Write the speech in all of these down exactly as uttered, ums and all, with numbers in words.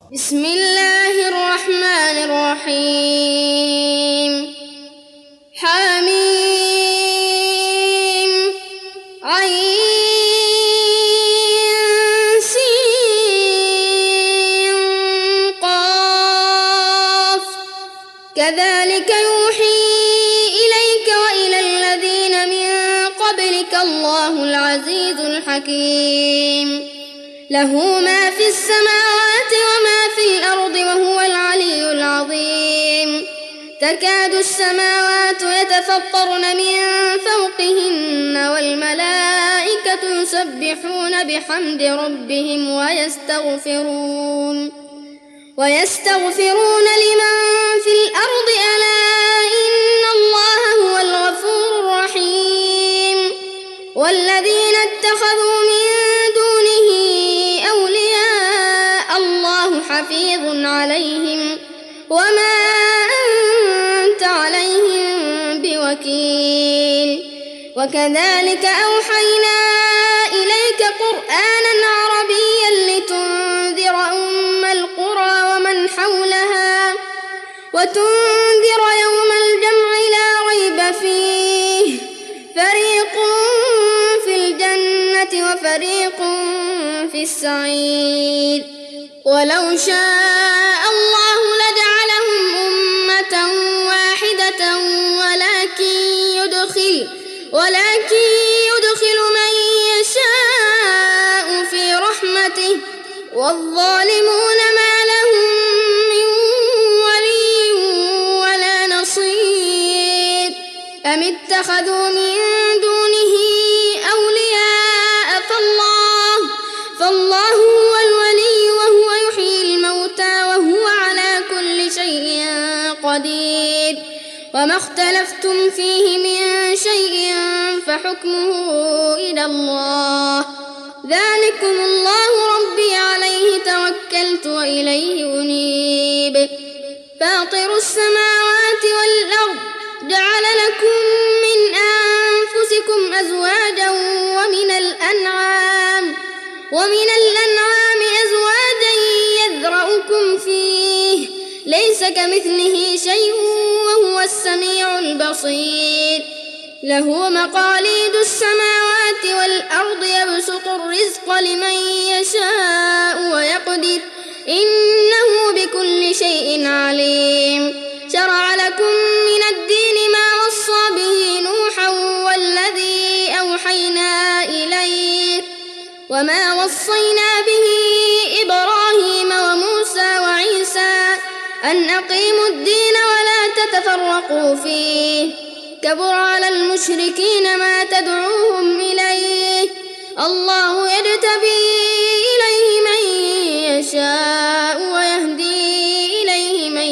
بسم الله الرحمن الرحيم. حميم عين سين قاف كذلك يوحي إليك وإلى الذين من قبلك الله العزيز الحكيم. له ما في السماوات وما في الأرض وهو العلي العظيم. تكاد السماوات يتفطرن من فوقهن والملائكة يسبحون بحمد ربهم ويستغفرون ويستغفرون لمن في الأرض ألا إن الله هو الغفور الرحيم. والذين اتخذوا من دونه أولياء الله حفيظ عليهم وما أنت عليهم بوكيل. وكذلك أوحينا إليك قرآنا عربيا لتنذر أم القرى ومن حولها وتنذر يوم الجمع لا ريب فيه فريق في الجنة وفريق في السعير. ولو شاء الله لجعلهم أمة واحدة ولكن يدخل ولكن يدخل من يشاء في رحمته والظالمون ما لهم من ولي ولا نصير. أم اتخذوا من دونه أولياء فالله فالله هو الولي وهو يحيي الموتى وهو على كل شيء قدير. وما اختلفتم فيه من شيء فحكمه إلى الله. ذلكم الله ربي عليه توكلت وإليه أنيب. فاطر السماوات والأرض جعل لكم من أنفسكم أزواجا ومن الأنعام ومن الأنعام أزواجا يذرأكم فيه ليس كمثله شيء وهو السميع البصير. له مقاليد السماوات والأرض يبسط الرزق لمن يشاء ويقدر إنه بكل شيء عليم. شرع لكم من الدين ما وصى به نوحا والذي أوحينا إليك وما وصينا به إبراهيم وموسى وعيسى أن أقيموا الدين ولا تتفرقوا فيه. كبر على المشركين ما تدعوهم إليه. الله يجتبي إليه من يشاء ويهدي إليه من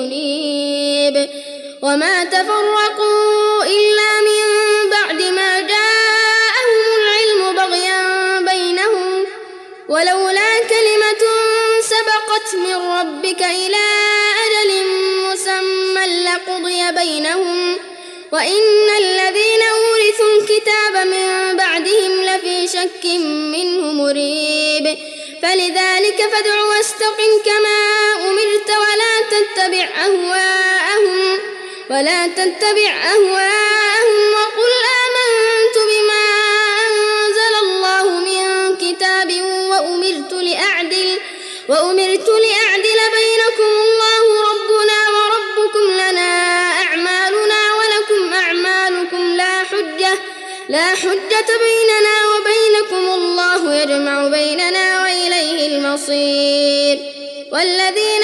ينيب. وما تفرقوا إلا من بعد ما جاءهم العلم بغيا بينهم ولولا كلمة سبقت من ربك إلى أجل مسمى لقضي بينهم وإن الذين أورثوا الكتاب من بعدهم لفي شك منه مريب. فلذلك فادع واستقم كما أمرت ولا تتبع أهواءهم ولا تتبع أهواءهم وقل آمنت بما أنزل الله من كتاب وأمرت لأعدل وأمرت لأعدل بينكم الله ربنا وربكم لنا أعمالنا ولكم أعمالكم لا حجة لا حجة بيننا وبينكم الله يجمع بيننا وإليه المصير. والذين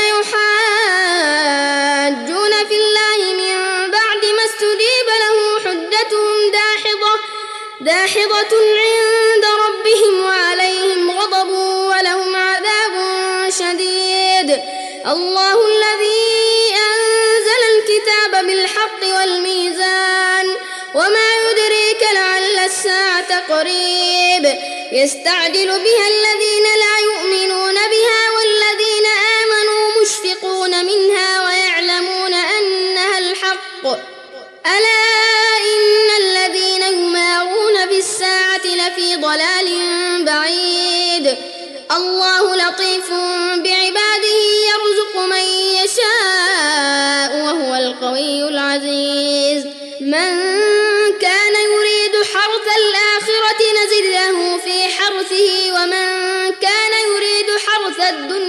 يحاجون في الله من بعد ما استجيب له حجتهم داحضة داحضة عند ربهم وعليهم غضب ولهم عذاب شديد. الله الذي أنزل الكتاب بالحق والميزان وما يدريك لعل الساعة قريب. يستعجل بها الذين لا يؤمنون بها والذين آمنوا مشفقون منها ويعلمون أنها الحق. ألا إن الذين يمارون بالساعة لفي ضلال بعيد. الله لطيف بعباده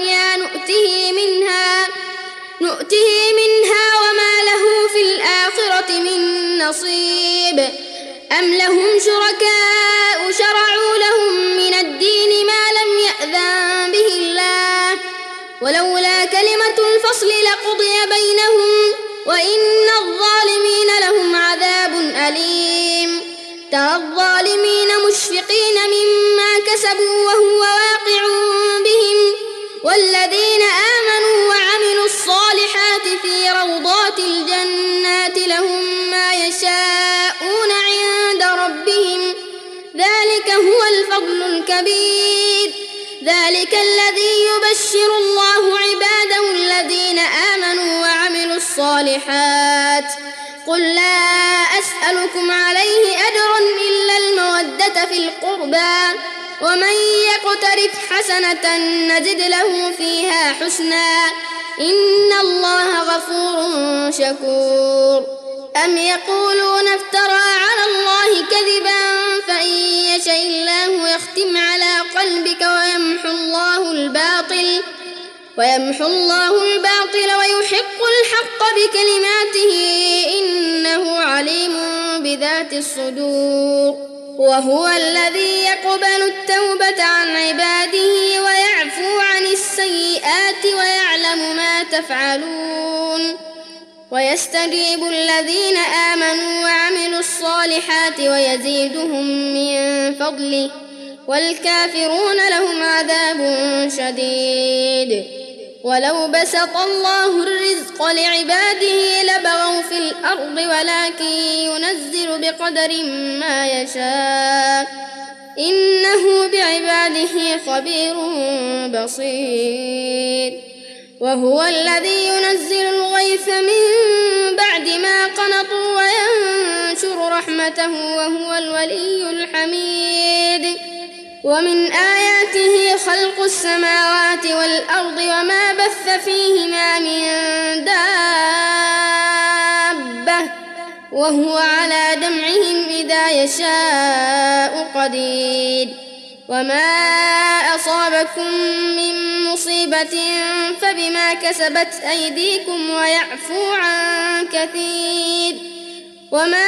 الدنيا نؤته منها نؤته منها وما له في الآخرة من نصيب أم لهم شركاء شرعوا لهم من الدين ما لم يأذن به الله ولولا كلمة الفصل لقضي بينهم وإن الظالمين لهم عذاب أليم ترى الظالمين مشفقين مما كسبوا وهو واقع بهم والذين آمنوا وعملوا الصالحات في روضات الجنات لهم ما يشاءون عند ربهم ذلك هو الفضل الكبير ذلك الذي يبشر الله عباده الذين آمنوا وعملوا الصالحات قل لا أسألكم عليه أجرا إلا المودة في القربى ومن يقترف حسنة نزد له فيها حسنا إن الله غفور شكور أم يقولون افترى على الله كذبا فإن يشاء الله يختم على قلبك ويمحو الله الباطل ويمحو الله الباطل ويحق الحق بكلماته إنه عليم بذات الصدور وهو الذي يقبل التوبة عن عباده ويعفو عن السيئات ويعلم ما تفعلون ويستجيب الذين آمنوا وعملوا الصالحات ويزيدهم من فضله والكافرون لهم عذاب شديد ولو بسط الله الرزق لعباده لبغوا في الأرض ولكن ينزل بقدر ما يشاء إنه بعباده خبير بصير وهو الذي ينزل الغيث من بعد ما قنطوا وينشر رحمته وهو الولي الحميد ومن آياته خلق السماوات والأرض وما بث فيهما من دابة وهو على جمعهم إذا يشاء قدير وما أصابكم من مصيبة فبما كسبت أيديكم ويعفو عن كثير وما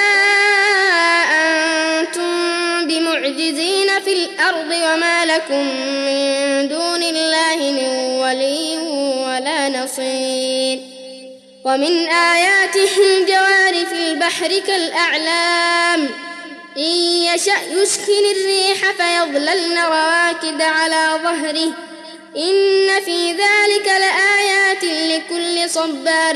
أنتم بمعجزين في الأرض وما لكم من دون الله من ولي ولا نصير ومن آياته الجوار في البحر كالأعلام إن يشأ يسكن الريح فيظللن رواكد على ظهره إن في ذلك لآيات لكل صبار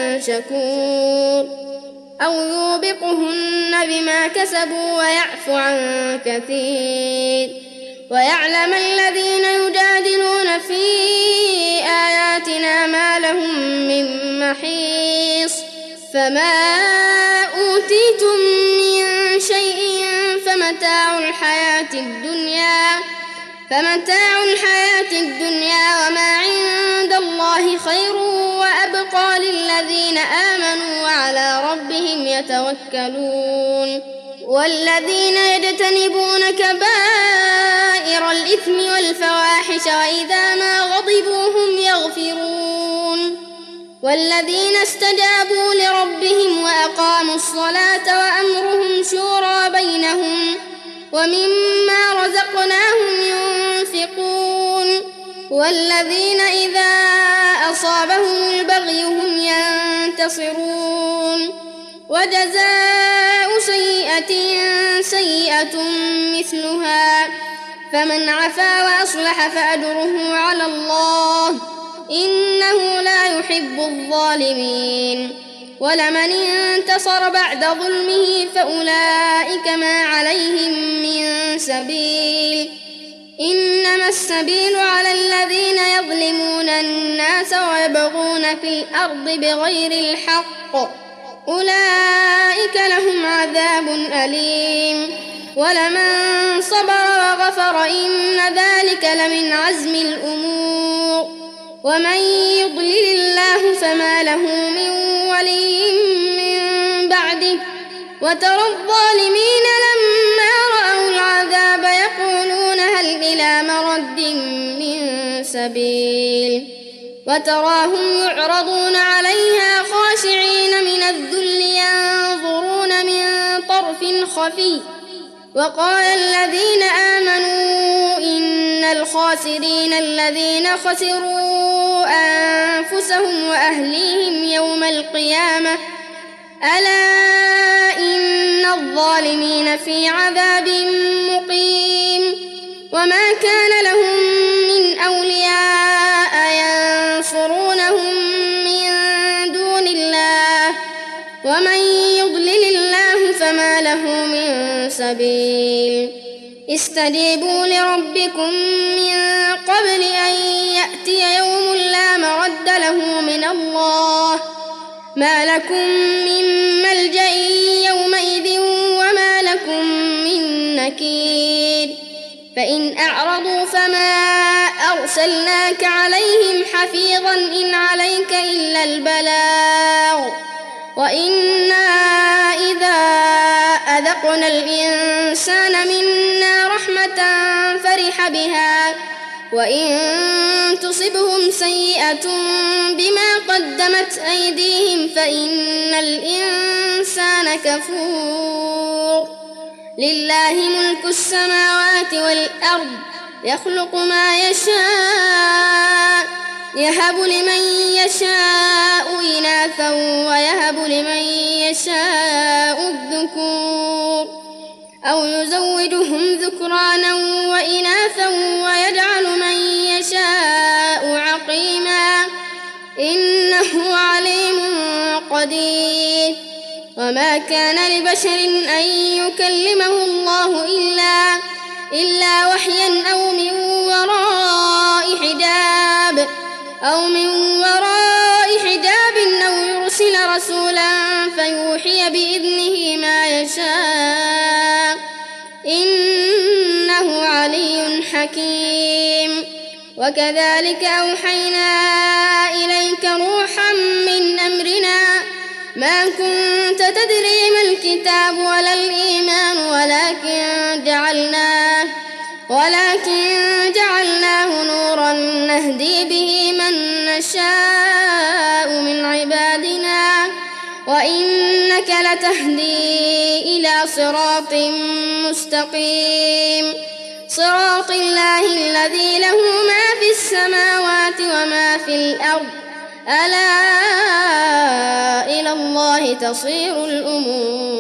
شكور أو يوبقهن بما كسبوا ويعفو عن كثير ويعلم الذين يجادلون في آياتنا ما لهم من محيص فما أوتيتم من شيء فمتاع الحياة الدنيا فمتاع الحياة الدنيا وما عند الله خير وأبقى للذين آمنوا وعلى ربهم يتوكلون والذين يجتنبون كبائر الإثم والفواحش وإذا ما غضبوا هم يغفرون والذين استجابوا لربهم وأقاموا الصلاة وأمرهم شورى بينهم ومما رزقناهم ينفقون والذين إذا أصابهم البغي هم ينتصرون وجزاء سيئة سيئة مثلها فمن عفا وأصلح فأجره على الله إنه لا يحب الظالمين ولمن انتصر بعد ظلمه فأولئك ما عليهم من سبيل إنما السبيل على الذين يظلمون الناس ويبغون في الأرض بغير الحق أولئك لهم عذاب أليم ولمن صبر وغفر إن ذلك لمن عزم الأمور ومن يضلل الله فما له من ولي من بعده وترى الظالمين لما رأوا العذاب يقولون هل إلى مرد من سبيل سبيل وتراهم يعرضون عليها خاشعين من الذل ينظرون من طرف خفي وقال الذين آمنوا إن الخاسرين الذين خسروا أنفسهم وأهليهم يوم القيامة ألا إن الظالمين في عذاب مقيم وما كان لهم من أولياء ينصرونهم من دون الله ومن يضلل الله فما له من سبيل استجيبوا لربكم من قبل أن يأتي يوم لا مرد له من الله ما لكم من ملجأ يومئذ وما لكم من نكير فإن أعرضوا فما أرسلناك عليهم حفيظا إن عليك إلا البلاغ وإنا إذا أذقنا الإنسان منا رحمة فرح بها وإن تصبهم سيئة بما قدمت أيديهم فإن الإنسان كفور لله ملك السماوات والأرض يخلق ما يشاء يهب لمن يشاء إناثا ويهب لمن يشاء الذكور أو يزوجهم ذكرانا وإناثا ويجعل من يشاء عقيما إنه عليم قدير وما كان لبشر أن يكلمه الله إلا إلا وحيا أو من وراء حجاب أو من وراء حجاب أو يرسل رسولا فيوحي بإذنه ما يشاء إنه علي حكيم وكذلك أوحينا إليك روحا من أمرنا ما كنت تدري ما الكتاب ولا الإيمان ولكن جعلناه ولكن جعلناه نورا نهدي به من نشاء من عبادنا وإنك لتهدي إلى صراط مستقيم صراط الله الذي له ما في السماوات وما في الأرض ألا إلى الله تصير الأمور